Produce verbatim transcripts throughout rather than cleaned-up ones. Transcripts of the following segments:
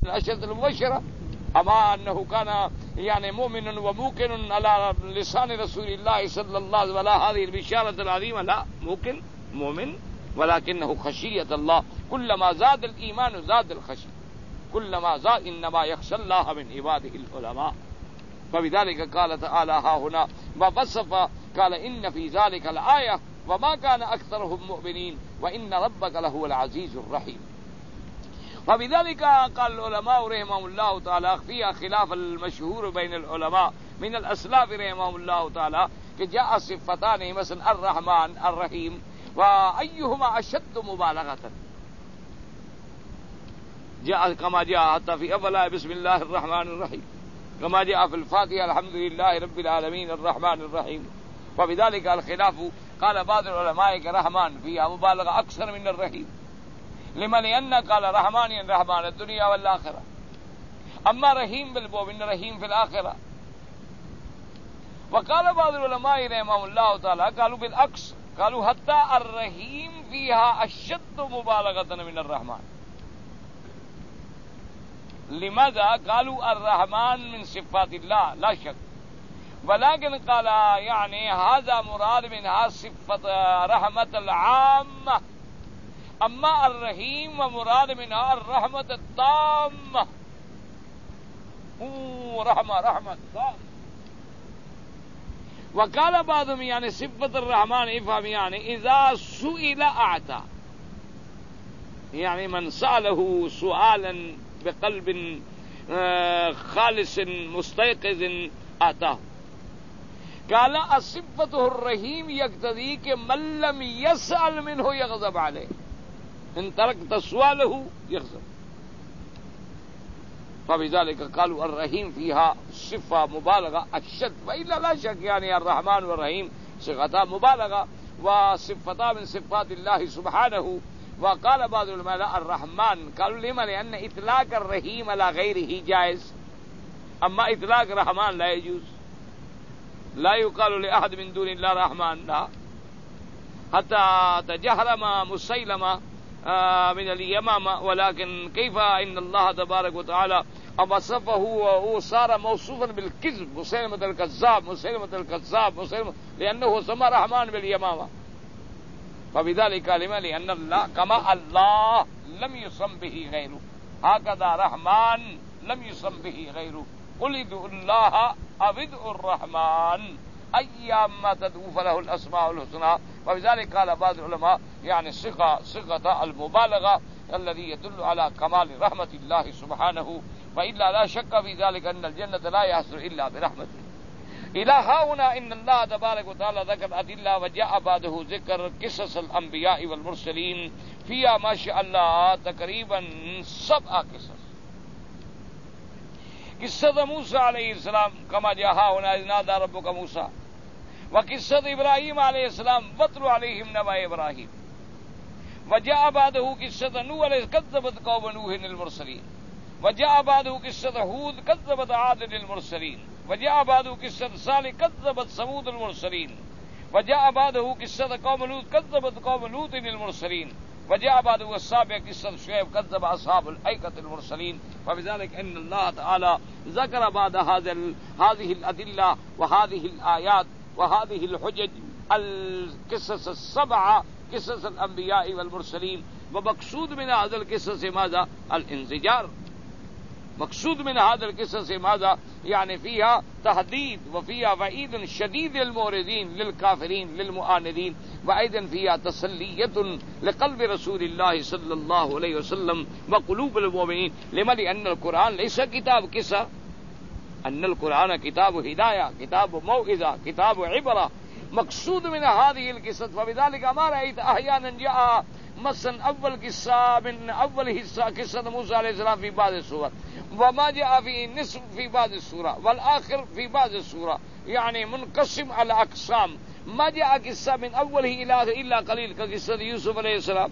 العشرة المبشرة. أما أنه كان يعني مؤمن وموقن على لسان رسول الله صلى الله عليه وسلم ولا هذه البشارة العظيمة، لا، موقن مؤمن ولكنه خشية الله. كلما زاد الإيمان زاد الخشية، كلما زاد إنما يخشى الله من عباده العلماء. فبذلك قال تعالى ها هنا ووصف قال إن في ذلك الآية وما كان أكثرهم مؤمنين وإن ربك لهو العزيز الرحيم. وبذلك قال العلماء رحمهم الله تعالى فيها خلاف المشهور بين العلماء من الأسلاف رحمهم الله تعالى کہ جاء صفتان مثلا الرحمن الرحيم وأيهما أشد مبالغة، جاء كما جاء حتى في أولا بسم الله الرحمن الرحيم، كما جاء في الفاتحة الحمد لله رب العالمين الرحمن الرحيم. وبذلك الخلاف قال بعض العلماء كرحمن فيها مبالغة أكثر من الرحيم. لما لأن قال رحمن رحمن الدنيا والآخرة، أما رحيم بالمؤمن رحيم في الآخرة. وقال بعض العلماء رحمهم الله تعالى قالوا بالعكس، قالوا حتى الرحيم فيها أشد مبالغة من الرحمن. لماذا؟ قالوا الرحمن من صفات الله لا شك، ولكن قال يعني هذا مراد منها صفة رحمة العامة، أما الرحيم ومراد منها الرحمة التامة. رحمة رحمة تامة. وقال بعضهم يعني صفة الرحمن افهم يعني إذا سئل أعطى، يعني من سأله سؤالا بقلب خالص مستيقظ آتاه. قال صفته الرحيم يقتضي کہ من لم يسأل منه يغضب عليه، ان تركت سؤاله يغضب. فبذلك قالوا الرحيم فيها صفة مبالغة أشد، وإلا لا شك يعني الرحمن والرحيم صفتان مبالغة وصفتان من صفات الله سبحانه. وقال بعض العلماء الرحمن قالوا لما؟ لأن إطلاق الرحيم على غيره جائز، أما إطلاق الرحمن لا يجوز. لا يقال لأحد من دون الله رحمن، لا. حتى تجهرم مسيلمة من اليمامة، ولكن كيف إن الله تبارك وتعالى وصفه وهو صار موصوفا بالكذب، مسيلمة الكذاب مسيلمة الكذاب مسيلمة، لأنه سمى رحمن باليمامة. فبذلك لما؟ لأن الله كما الله لم يسم به غيره، هكذا رحمن لم يسم به غيره. قل ادعوا الله أو ادعوا الرحمن أيما تدعوا فله الأسماء الحسنى. وبذلك قال بعض العلماء يعني صيغة صيغة المبالغة الذي يدل على كمال رحمة الله سبحانه. وإلا لا شك في ذلك أن الجنة لا يحصل إلا برحمته. إلى هنا إن الله تبارك وتعالى ذكر أدلة وجاء بعده ذكر قصص الأنبياء والمرسلين فيها ما شاء الله تقريبا سبع قصص. قصة موسى عليه السلام كما جاء هنا إذ نادى ربك موسى، وقصة إبراهيم عليه السلام واتل عليهم نبأ إبراهيم. وجاء بعده قصة نوح عليه كذبت قوم نوح المرسلين. وجاء بعده قصة هود كذبت عاد المرسلين. وجاء بعده قصة صالح كذبت ثمود المرسلين. وجاء بعده قصة قوم لوط كذبت قوم لوط المرسلين. وجاء بعده السابع قصة شعيب كذب أصحاب الأيكة المرسلين. وبذلك أن الله تعالى ذكر بعد هذا هذه الأدلة وهذه الآيات وهذه الحجج القصص السبعة قصص الأنبياء والمرسلين. ومقصود من هذا القصص ماذا؟ الانزجار. مقصود من هذا القصص ماذا؟ يعني فيها تهديد وفيها وعيد شديد للمعرضين للكافرين للمعاندين، وأيضا فيها تسلية لقلب رسول الله صلى الله عليه وسلم وقلوب المؤمنين. لما؟ لأن القرآن ليس كتاب قصة، أن القرآن كتاب هداية، كتاب موعظة، كتاب عبرة. مقصود من هذه القصص. فبذلك ما رأيت أحيانا جاء مثلا أول قصة من أول قصة موسى عليه السلام في بعض السور، وما جاء في نصف في بعض السورة، والآخر في بعض السورة، يعني منقسم على أقسام. ما جاء قصة من أوله إلى آخره إلا قليل كقصة يوسف عليه السلام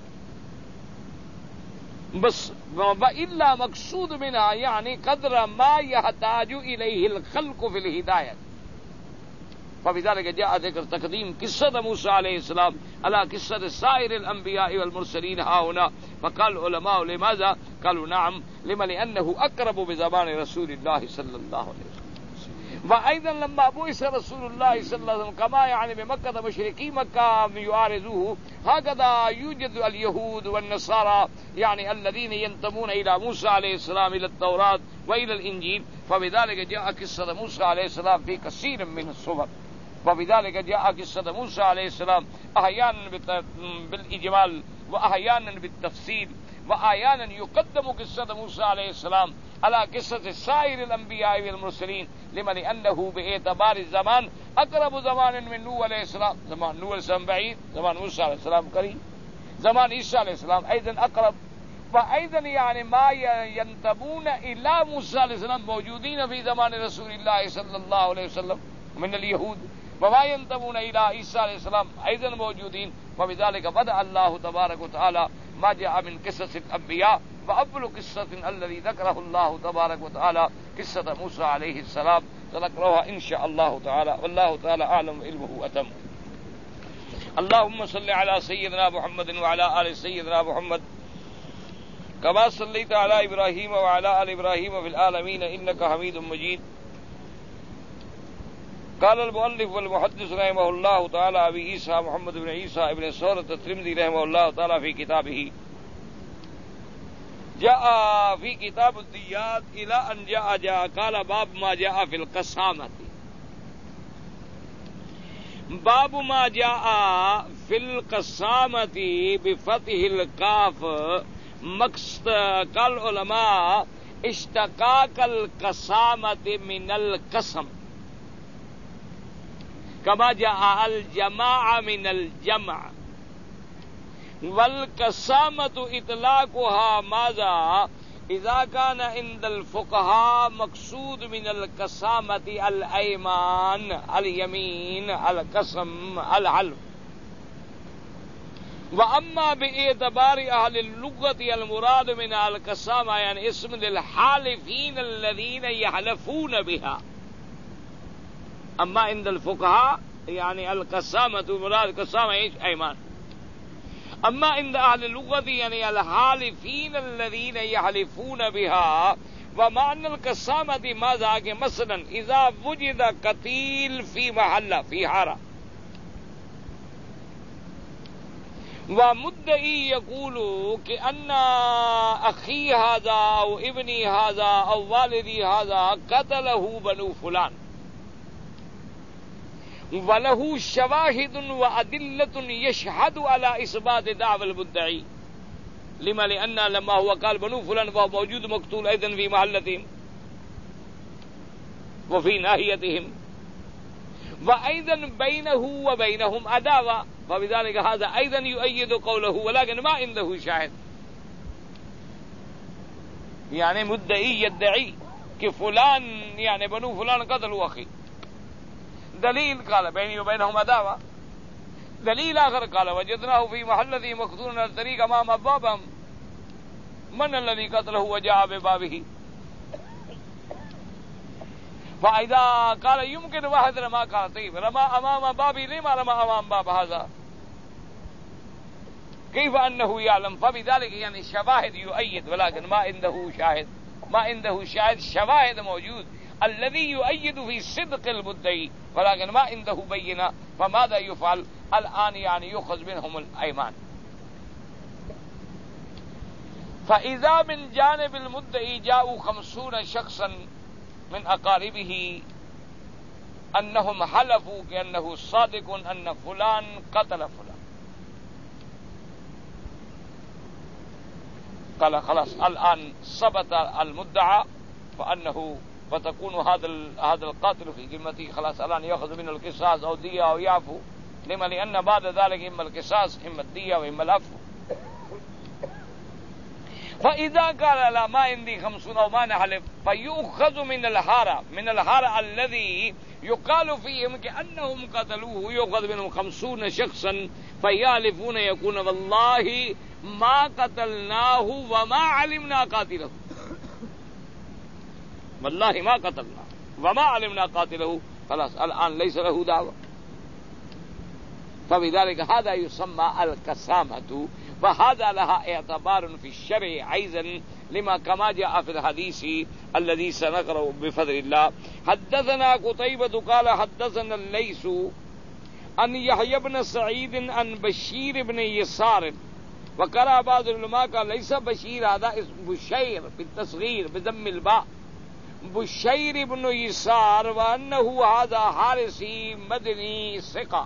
بس. وإلا مقصود منها يعني قدر ما يحتاج إليه الخلق في الهداية. فبذلك جاء ذكر تقديم قصة موسى عليه السلام على قصة سائر الأنبياء والمرسلين ها هنا. فقال العلماء لماذا؟ قالوا نعم لما لأنه أقرب بزمان رسول الله صلى الله عليه وسلم. وأيضا لما بعث رسول الله صلى الله عليه وسلم كما يعني بمكة مشركي مكة يعارضوه هكذا يوجد اليهود والنصارى يعني الذين ينتمون إلى موسى عليه السلام إلى التوراة وإلى الإنجيل. فبذلك جاء قصة موسى عليه السلام في كثير من الصور. وبذلك جاء قصة موسى عليه السلام أحيانا بالإجمال وأحيانا بالتفصيل وأحيانا يقدم قصة موسى عليه السلام على قصة سائر الأنبياء والمرسلين لما لأنه باعتبار الزمان أقرب زمان من نوح عليه السلام. زمان نوح عليه السلام بعيد، زمان موسى عليه السلام قريب، زمان عيسى عليه السلام أيضا أقرب. وأيضا يعني ما ينتمون إلى موسى عليه السلام موجودين في زمان رسول الله صلى الله عليه وسلم من اليهود، وما ينتمون إلى عيسى عليه السلام أيضا موجودين. وبذلك بدأ الله تبارك وتعالى ما جاء من قصص الأنبياء. وأول قصة الذي ذكره الله تبارك وتعالى قصة موسى عليه السلام سنقرأها إن شاء الله تعالى، والله تعالى أعلم علمه أتم. اللهم صل على سيدنا محمد وعلى آل سيدنا محمد كما صليت على إبراهيم وعلى آل إبراهيم في العالمين إنك حميد مجيد. قال المؤلف والمحدث رحمه الله تعالى أبي عيسى محمد بن عيسى ابن سورة الترمذي رحمه الله تعالى في كتابه جاء في كتاب الديات إلى أن جاء جاء قال باب ما جاء في القسامة. باب ما جاء في القسامة بفتح القاف مقصد. قال علماء اشتقاق القسامة من القسم كما جاء الجماعة من الجمع. والقسامة إطلاقها ماذا؟ إذا كان عند الفقهاء مقصود من القسامة الأيمان اليمين القسم الحلف. وأما باعتبار أهل اللغة المراد من القسامة يعني اسم للحالفين الذين يحلفون بها. أما عند الفقهاء يعني القسامة مراد قسامة إيش؟ أيمان. أما عند أهل اللغة يعني الحالفين الذين يحلفون بها. ومعنى القسامة ماذا؟ مثلا إذا وجد قتيل في محلة في حارة ومدعي يقول كأن أخي هذا أو ابني هذا أو والدي هذا قتله بنو فلان وله شواهد وأدلة يشهد على إثبات دعوى المدعي. لما لأن لما هو قال بنو فلان فهو موجود مقتول أيضا في محلتهم وفي ناحيتهم وأيضا بينه وبينهم عداوة. فبذلك هذا أيضا يؤيد قوله ولكن ما عنده شاهد. يعني مدعي يدعي كفلان يعني بنو فلان قتلوا أخي، دليل قال بيني وبينهم عداوة. دليل آخر قال وجدناه في محله مقتولا على الطريق أمام أبوابهم من الذي قتله وجاء ببابه. فإذا قال يمكن واحد رمى قال طيب رمى أمام بابي لما رمى أمام باب هذا كيف أنه يعلم. فبذلك يعني شواهد يؤيد ولكن ما عنده شاهد. ما عنده شاهد شواهد موجود الذي يؤيد في صدق المدعي ولكن ما عنده بينة. فماذا يفعل الآن؟ يعني يؤخذ منهم الأيمان. فإذا من جانب المدعي جاءوا خمسون شخصا من أقاربه أنهم حلفوا كأنه صادق أن فلان قتل فلان، قال خلاص الآن ثبت المدعى فأنه فتكون هذا هذا القاتل في ذمته، خلاص الآن يأخذ منه القصاص أو دية أو يعفو. لما لأن بعد ذلك إما القصاص إما الدية وإما العفو. فإذا قال لا ما عندي خمسون أو ما نحلف فيؤخذ من الحارة من الحارة الذي يقال فيهم كأنهم قتلوه يؤخذ منهم خمسون شخصا فيحلفون يكون والله ما قتلناه وما علمنا قاتله، والله ما قتلناه وما علمنا قاتله خلاص الآن ليس له دعوة. فبذلك هذا يسمى الكسامة، وهذا لها اعتبار في الشرع أيضا لما كما جاء في الحديث الذي سنقرأ بفضل الله. حدثنا قتيبة قال حدثنا الليث عن يحيى بن سعيد عن بشير بن يسار، وقرأ بعض العلماء قال ليس بشير، هذا اسم بشير بالتصغير بضم الباء، بشير بن يسار، وأنه هذا حارثي مدني ثقة.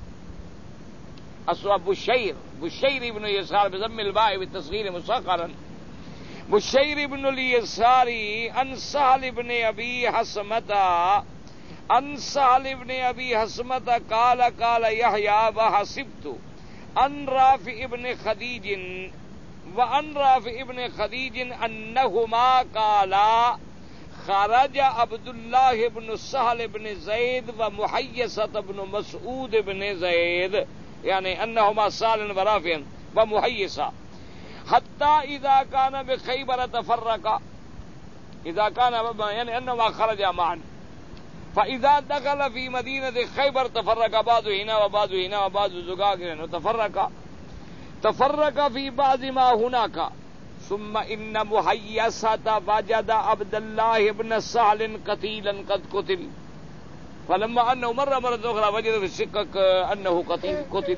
أصل بشير بشير بن يسار بضم الباء بالتصغير مصغرا. بشير بن اليساري عن سهل بن أبي حسمة عن سهل بن أبي حسمة قال قال يحيى وحسبت عن رافع بن خديج وعن رافع بن خديج أنهما قالا خرج عبد الله بن سهل بن زيد ومحيصة بن مسعود بن زيد، يعني أنهما سهل ورافع ومحيصة، حتى إذا كان بخيبر تفرقا، إذا كان يعني أنهما خرجا معا، فإذا دخل في مدينة خيبر تفرق بعض هنا وبعض هنا وبعض زقاق وتفرق تفرق في بعض ما هناك. ثم إن محيصة وجد عبد الله بن سهل قتيلا قد قتل، فلما أنه مرة مرة أخرى وجد في السكك أنه قتيل قتل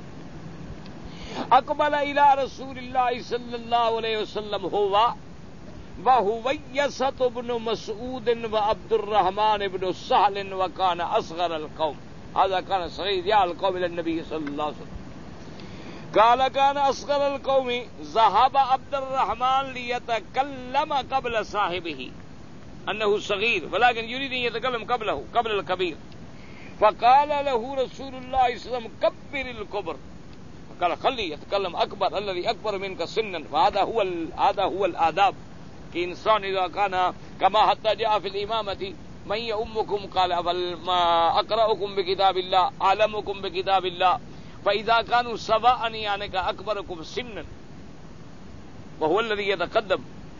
أقبل إلى رسول الله صلى الله عليه وسلم هو وهويصة بن مسعود وعبد الرحمن بن سهل، وكان أصغر القوم، هذا كان صغير يا القوم إلى النبي صلى الله عليه وسلم. قال كان أصغر القوم، ذهب عبد الرحمن ليتكلم قبل صاحبه، أنه صغير ولكن يريد أن يتكلم قبله قبل الكبير، فقال له رسول الله صلى الله عليه وسلم كبر الكبر، قال خلي يتكلم أكبر الذي أكبر منك سنا. فهذا هو هذا هو الآداب. إنسان إذا كان كما حتى جاء في الإمامة من يؤمكم قال بل ما أقرأكم بكتاب الله أعلمكم بكتاب الله، فإذا كانوا سواء يعني كأكبركم سنا وهو الذي يتقدم.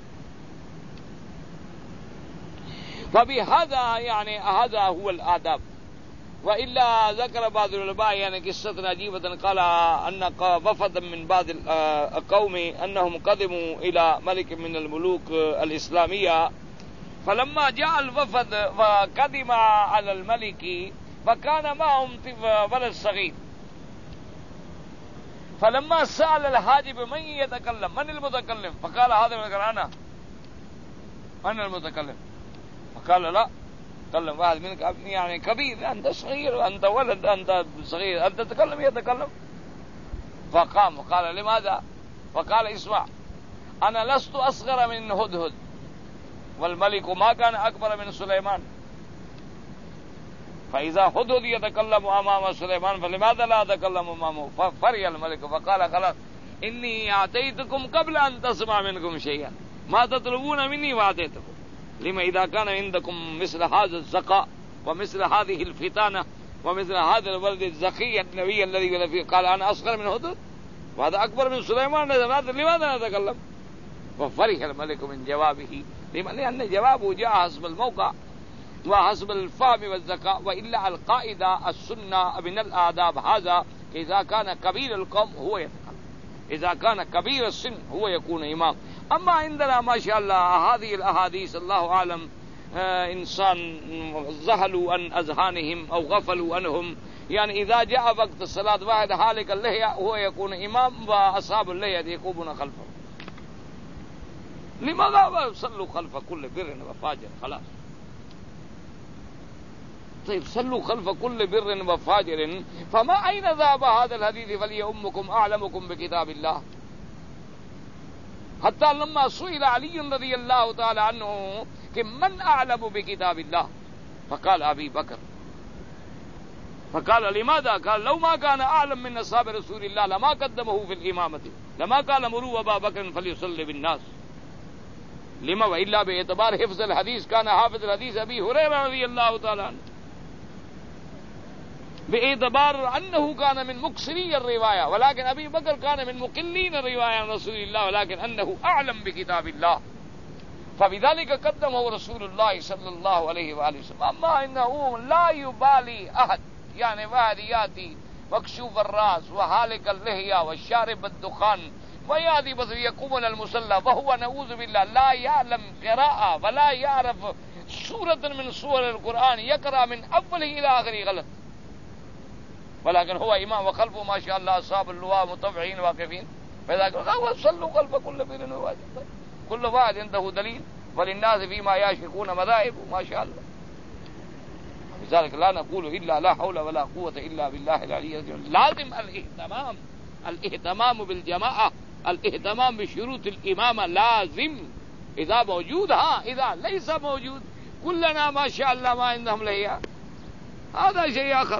فبهذا يعني هذا هو الآداب. وإلا ذكر بعض العلماء يعني قصة عجيبة، قال أن وفد من بعض القوم أنهم قدموا إلى ملك من الملوك الإسلامية، فلما جاء الوفد وقدم على الملك فكان معهم ولد صغير، فلما سأل الحاجب من يتكلم من المتكلم، فقال هذا من أنا من المتكلم، فقال لا تكلم واحد منك يعني كبير، أنت صغير وأنت ولد أنت صغير أنت تتكلم يتكلم. فقام وقال لماذا؟ فقال اسمع أنا لست أصغر من هدهد والملك ما كان أكبر من سليمان، فإذا هدهد يتكلم أمام سليمان فلماذا لا أتكلم أمامه؟ ففرح الملك فقال خلاص إني أعطيتكم قبل أن تسمع منكم شيئا ما تطلبون مني وأعطيتكم. لما إذا كان عندكم مثل هذا الزكاء ومثل هذه الفتانة ومثل هذا الولد الزكي النبي الذي فيه قال أنا أصغر من هدهد وهذا أكبر من سليمان لماذا نتكلم؟ ففرح الملك من جوابه، لأن جوابه جاء حسب الموقع وحسب الفهم والذكاء. وإلا القاعدة السنة من الآداب هذا إذا كان كبير القوم هو يتكلم، إذا كان كبير السن هو يكون إمام. أما عندنا ما شاء الله هذه الأحاديث الله أعلم آه إنسان ذهلوا عن أذهانهم أو غفلوا عنهم، يعني إذا جاء وقت الصلاة واحد حالق اللحية هو يكون إمام وأصحاب اللحية يقومون خلفه. لماذا صلوا خلف كل بر وفاجر؟ خلاص طيب صلوا خلف كل بر وفاجر، فما أين ذهب هذا الحديث فليؤمكم أعلمكم بكتاب الله؟ حتى لما سئل علي رضي الله تعالى عنه من أعلم بكتاب الله فقال أبي بكر، فقال لماذا؟ قال لو ما كان أعلم من أصحاب رسول الله لما قدمه في الإمامة، لما قال مروا أبا بكر فليصلي بالناس. لما؟ وإلا باعتبار حفظ الحديث كان حافظ الحديث أبي هريرة رضي الله تعالى عنه، باعتبار أنه كان من مكثري الرواية، ولكن أبي بكر كان من مقلين الرواية عن رسول الله، ولكن أنه أعلم بكتاب الله. فبذلك قدمه رسول الله صلى الله عليه وآله وسلم. اما انه لا يبالي احد، يعني واحد ياتي مكشوف الراس وحالق اللحية والشارب الدخان وياتي بس يقوم على المصلى وهو نعوذ بالله لا يعلم قراءة ولا يعرف سورة من سور القرآن، يقرأ من أوله إلى آخره غلط، ولكن هو إمام وخلفه ما شاء الله أصحاب اللواء متبعين واقفين، فإذا قال صلوا خلف كل بير واجب، كل واحد عنده دليل، وللناس فيما يشركون مذاهب ما شاء الله. لذلك لا نقول إلا لا حول ولا قوة إلا بالله العلي العظيم. لازم الاهتمام الاهتمام بالجماعة، الاهتمام بشروط الإمامة لازم، إذا موجود، ها إذا ليس موجود كلنا ما شاء الله ما عندهم لهي، هذا شيء آخر.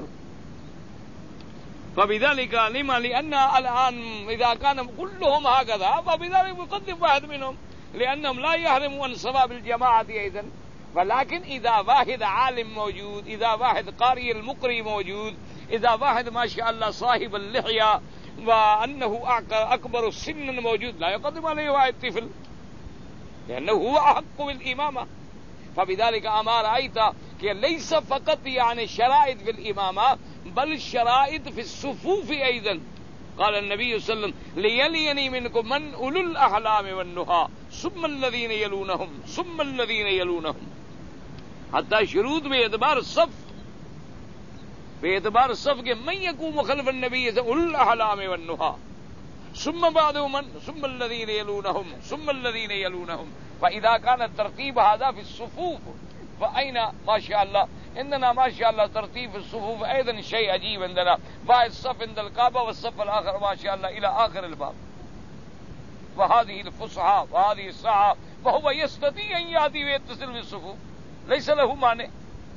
فبذلك لما لأن الآن إذا كان كلهم هكذا فبذلك يقدم واحد منهم، لأنهم لا يحرموا عن ثواب الجماعة أيضا. ولكن إذا واحد عالم موجود، إذا واحد قارئ المقري موجود، إذا واحد ما شاء الله صاحب اللحية وأنه أكبر سنا موجود، لا يقدم عليه واحد طفل، لأنه هو أحق بالإمامة. فبذلك أما رأيت کہ ليس فقط يعني شرائط في الإمامة بل الشرائط في الصفوف أيضا. قال النبي صلى الله عليه وسلم ليليني منكم من أولو الأحلام والنهى ثم الذين يلونهم ثم الذين يلونهم. حتى شروط باعتبار الصف، باعتبار الصف کہ من يقوم خلف النبي أولو الأحلام والنهى ثم بعده من ثم الذين يلونهم ثم الذين يلونهم. فإذا كان الترتيب هذا في الصفوف فأين ما شاء الله عندنا ما شاء الله ترتيب في الصفوف أيضا شيء عجيب عندنا، واحد صف عند الكعبة والصف الآخر ما شاء الله إلى آخر الباب، وهذه الفصحى وهذه الساعة، وهو يستطيع أن يأتي ويتصل بالصفوف، ليس له مانع.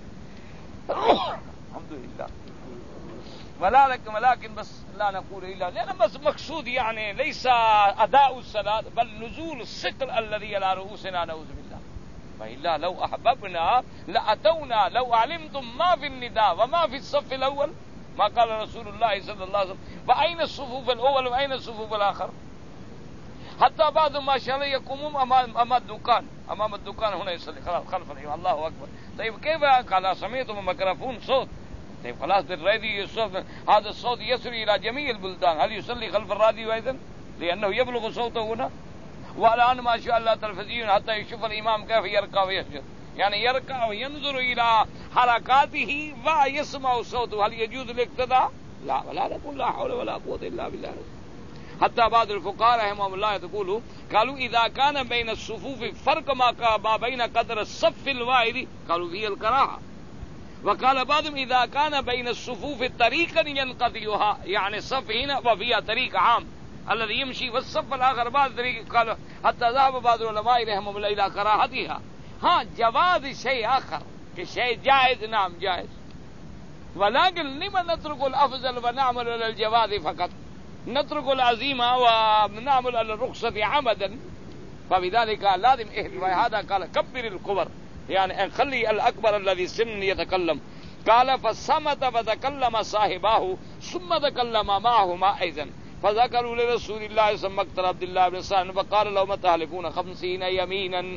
الحمد لله. ولكن ولكن بس لا نقول إلا لأن بس مقصود يعني ليس أداء الصلاة بل نزول الثقل الذي على رؤوسنا نعوذ بالله. فإلا لو أحببنا لأتونا لو علمتم ما في النداء وما في الصف الأول ما قال رسول الله صلى الله عليه وسلم وأين الصفوف الأول وأين الصفوف الآخر. حتى بعض ما شاء الله يقومون أمام أمام الدكان أمام الدكان هنا يصلي خلاص خلف الإمام الله أكبر. طيب كيف قال سمعتم ميكروفون صوت؟ طيب خلاص بالراديو الصوت، هذا الصوت يصل إلى جميع البلدان، هل يصلي خلف الراديو أيضا؟ لأنه يبلغ صوته هنا. والآن ما شاء الله تلفزيون حتى يشوف الإمام كيف يركع ويسجد، يعني يركع وينظر إلى حركاته ويسمع صوته، هل يجوز الاقتداء؟ لا، ولا نقول لا حول ولا قوة إلا بالله. حتى بعض الفقهاء رحمهم الله يقولوا قالوا إذا كان بين الصفوف فرق ما بين قدر الصف الواحد قالوا فيه الكراهة. وقال بعضهم إذا كان بين الصفوف طريقا ينقضيها، يعني الصف هنا وفيها طريق عام الذي يمشي والصف الآخر بعض طريق، قالوا حتى ذهب بعض العلماء رحمهم الله إلى كراهتها. ها جواز شيء آخر کہ شيء جائز، نعم جائز، ولكن لما نترك الأفضل ونعمل على الجواز فقط، نترك العزيمة ونعمل على الرخصة عمدا. فبذلك لازم اهتمام. هذا قال كبر الكبر، يعني ان خلي الأكبر الذي سن يتكلم. قال فصمت فتكلم صاحباه ثم تكلم معهما أيضا فذكروا لرسول الله صلى الله عليه وسلم عبد الله بن سعد فقال لهم تحلفون خمسين يمينا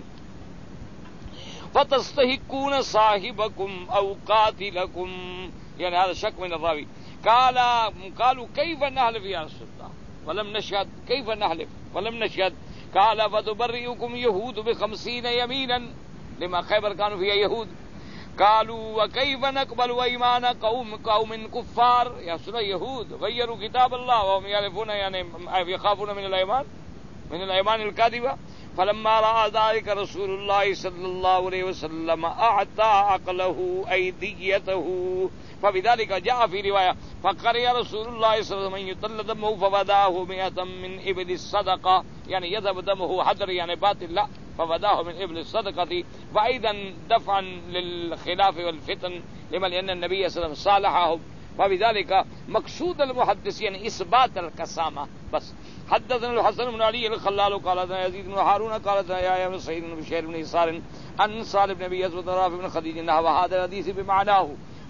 فتستحقون صاحبكم أو قاتلكم، يعني هذا شك من الراوي. قال قالوا كيف نحلف يا رسول الله ولم نشهد، كيف نحلف ولم نشهد؟ قال فتبرئكم يهود بخمسين يمينا، لما خيبر كانوا فيها يهود. قالوا وكيف نقبل ايمان قوم قوم كفار، يا سنة يهود غيروا كتاب الله وهم يعرفون يعني يخافون من الايمان من الايمان الكاذبة. فلما رأى ذلك رسول الله صلى الله عليه وسلم أعطى عقله أيديته. فبذلك جاء في رواية فقرأ رسول الله صلى الله عليه وسلم يطل دمه فبداه مئة من إبل الصدقة، يعني يذهب دمه حذر يعني باطل، لا فبداه من إبل الصدقة. وأيضا دفعا للخلاف والفتن لما لأن النبي صلى الله عليه وسلم صالحهم. فبذلك مقصود المحدثين إثبات القسامة بس. حدثنا الحسن بن علي الخلال قال حدثنا يزيد بن هارون قال حدثنا يحيى بن سعيد بن بشير بن يسار عن سالم بن ابي اسود رافع بن خديج نحو هذا الحديث بمعناه.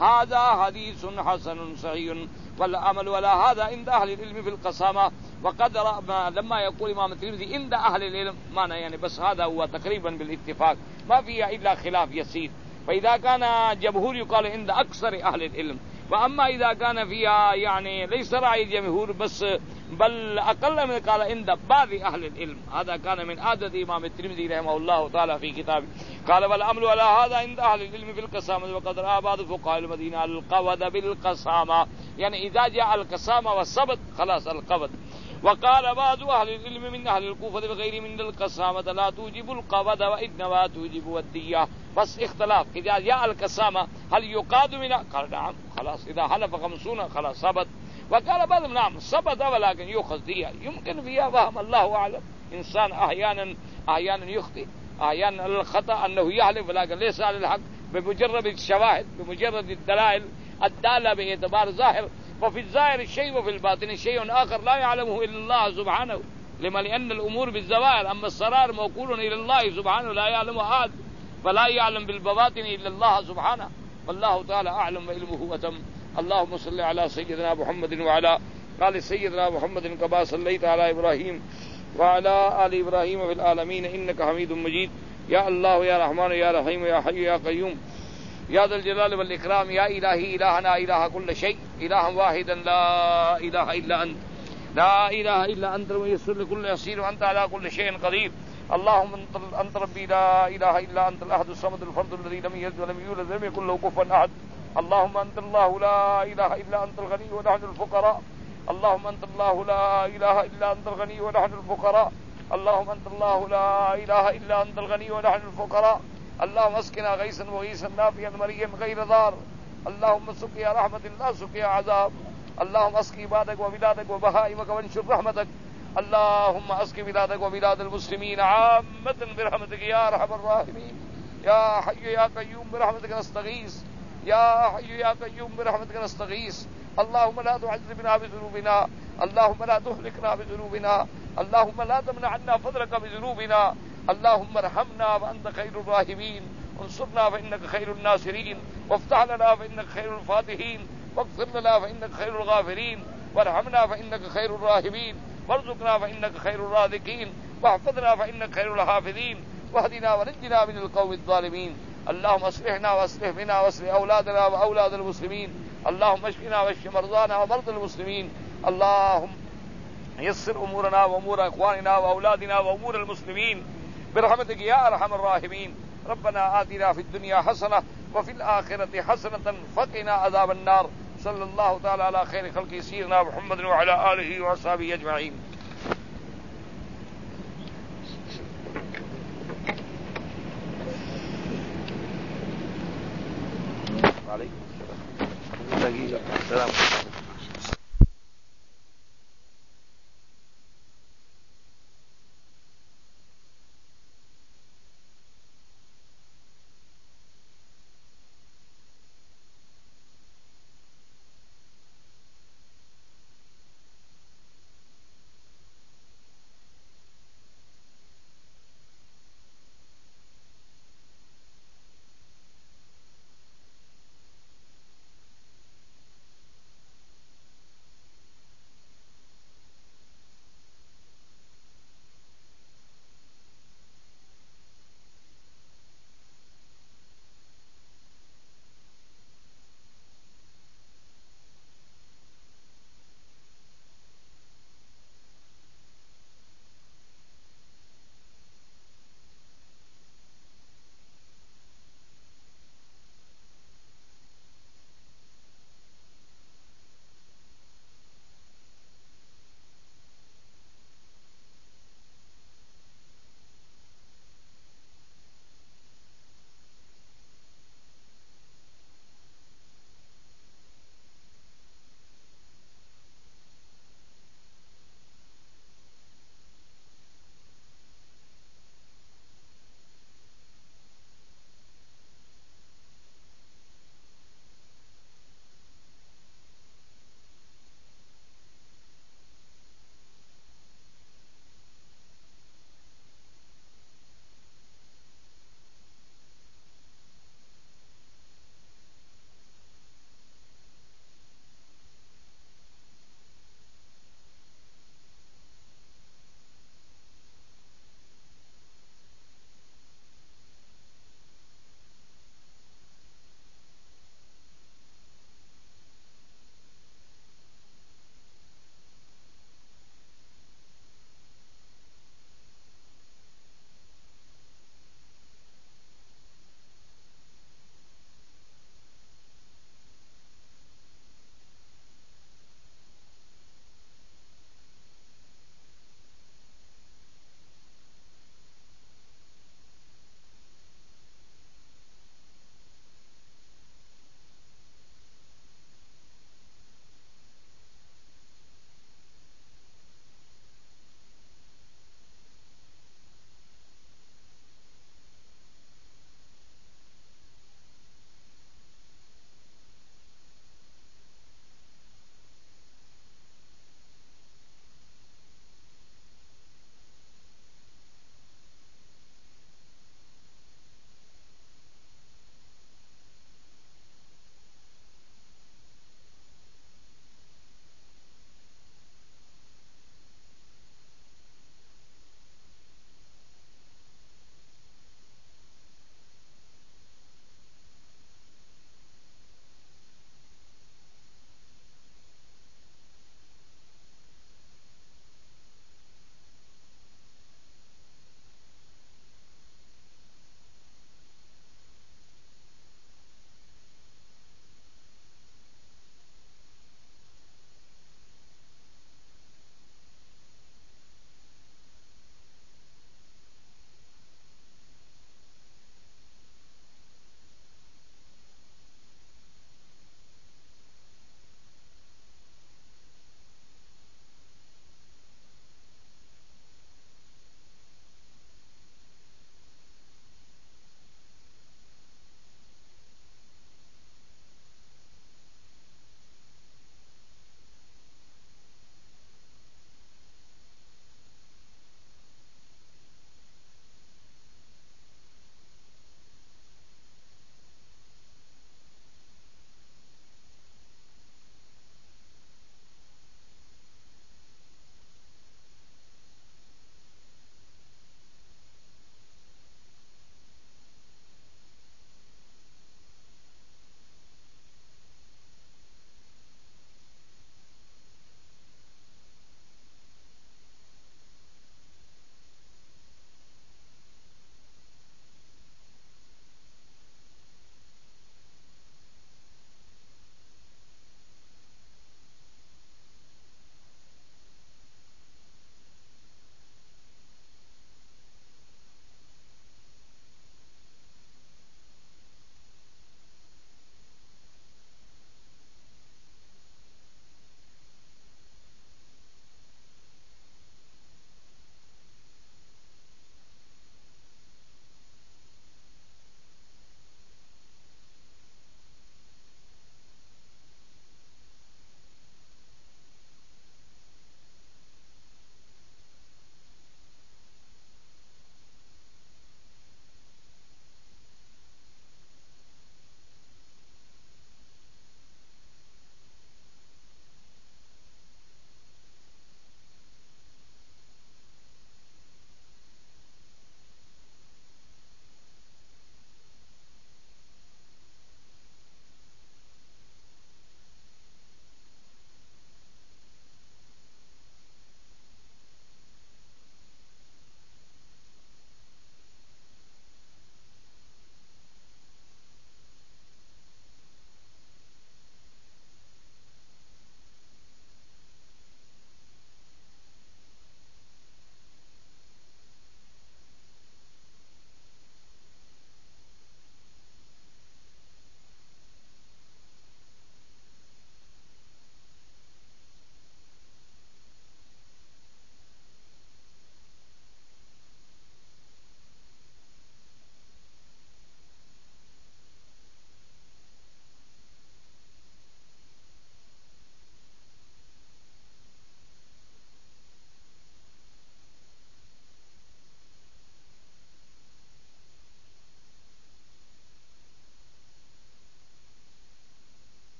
هذا حديث حسن صحيح والعمل على هذا عند أهل العلم في القسامة. وقد لما يقول امام الترمذي عند أهل العلم معنى يعني بس هذا هو تقريبا بالاتفاق ما فيها إلا خلاف يسير. فإذا كان جمهور يقال عند أكثر أهل العلم، وأما إذا كان فيها يعني ليس رأي جمهور بس بل أقل من قال عند بعض أهل العلم. هذا كان من عادة إمام الترمذي رحمه الله تعالى في كتابه. قال والأمر على هذا عند أهل العلم في القسامة. وقد رأى بعض فقهاء المدينة القبض بالقسامة، يعني إذا جاء القسامة والسبت خلاص القبض. وقال بعض أهل العلم من أهل الكوفة بغير من القسامة لا توجب القبض وإنما توجب الدية. بس اختلاف إذا جاء القسامة هل يقاد منها؟ قال نعم خلاص إذا حلف خمسون خلاص ثبت. وقال بعضهم نعم ثبت ولكن يؤخذ دية. يمكن فيها فهم الله أعلم. إنسان أحيانا أحيانا يخطئ، أحيانا الخطأ أنه يحلف ولكن ليس على الحق بمجرد الشواهد بمجرد الدلائل الدالة باعتبار ظاهر. وفي الظاهر شيء وفي الباطن شيء آخر لا يعلمه إلا الله سبحانه. لما لأن الأمور بالظواهر، أما السرار موكول إلى الله سبحانه لا يعلمه أحد، فلا يعلم بالبواطن إلا الله سبحانه. والله تعالى أعلم وعلمه وتم. اللهم صل على سيدنا محمد وعلى آل سيدنا محمد كما صليت على إبراهيم وعلى آل إبراهيم في العالمين إنك حميد مجيد. يا الله يا رحمن يا رحيم يا حي يا قيوم يا ذا الجلال والإكرام يا إلهي إلهنا إله كل شيء إلها واحدا لا إله إلا أنت لا إله إلا أنت الميسر لكل يسير وأنت على كل شيء قدير. اللهم أنت ربي لا إله إلا أنت الأحد الصمد الفرد الذي لم يلد ولم يولد ولم يكن له كفوا أحد. اللهم أنت الله لا إله إلا أنت الغني ونحن الفقراء. اللهم أنت الله لا إله إلا أنت الغني ونحن الفقراء. اللهم أنت الله لا إله إلا أنت الغني ونحن الفقراء. اللهم اسقنا غيثا وغيثا نافعا مريا غير ضار. اللهم سقيا رحمة لا سقيا عذاب. اللهم اسق عبادك وبلادك وبهائمك وانشر رحمتك. اللهم اسق بلادك وبلاد المسلمين عامة برحمتك يا أرحم الراحمين. يا حي يا قيوم برحمتك نستغيث. يا حي يا قيوم برحمتك نستغيث. اللهم لا تعذبنا بذنوبنا. اللهم لا تهلكنا بذنوبنا. اللهم لا تمنع عنا فضلك بذنوبنا. اللهم ارحمنا وأنت خير الراحمين. انصرنا فإنك خير الناصرين. وافتح لنا فإنك خير الفاتحين. واغفر لنا فإنك خير الغافرين. وارحمنا فإنك خير الراحمين. وارزقنا فإنك خير الرازقين. واحفظنا فإنك خير الحافظين. واهدنا ونجنا من القوم الظالمين. اللهم اصلحنا واصلح بنا واصلح أولادنا وأولاد المسلمين. اللهم اشفنا واشف مرضانا ومرضى المسلمين. اللهم يسر أمورنا وأمور إخواننا وأولادنا وأمور المسلمين برحمتك يا أرحم الراحمين. ربنا آتنا في الدنيا حسنة وفي الآخرة حسنة فقنا عذاب النار. صلى الله تعالى على خير خلقه سيدنا محمد وعلى آله وأصحابه أجمعين. وعليكم السلام.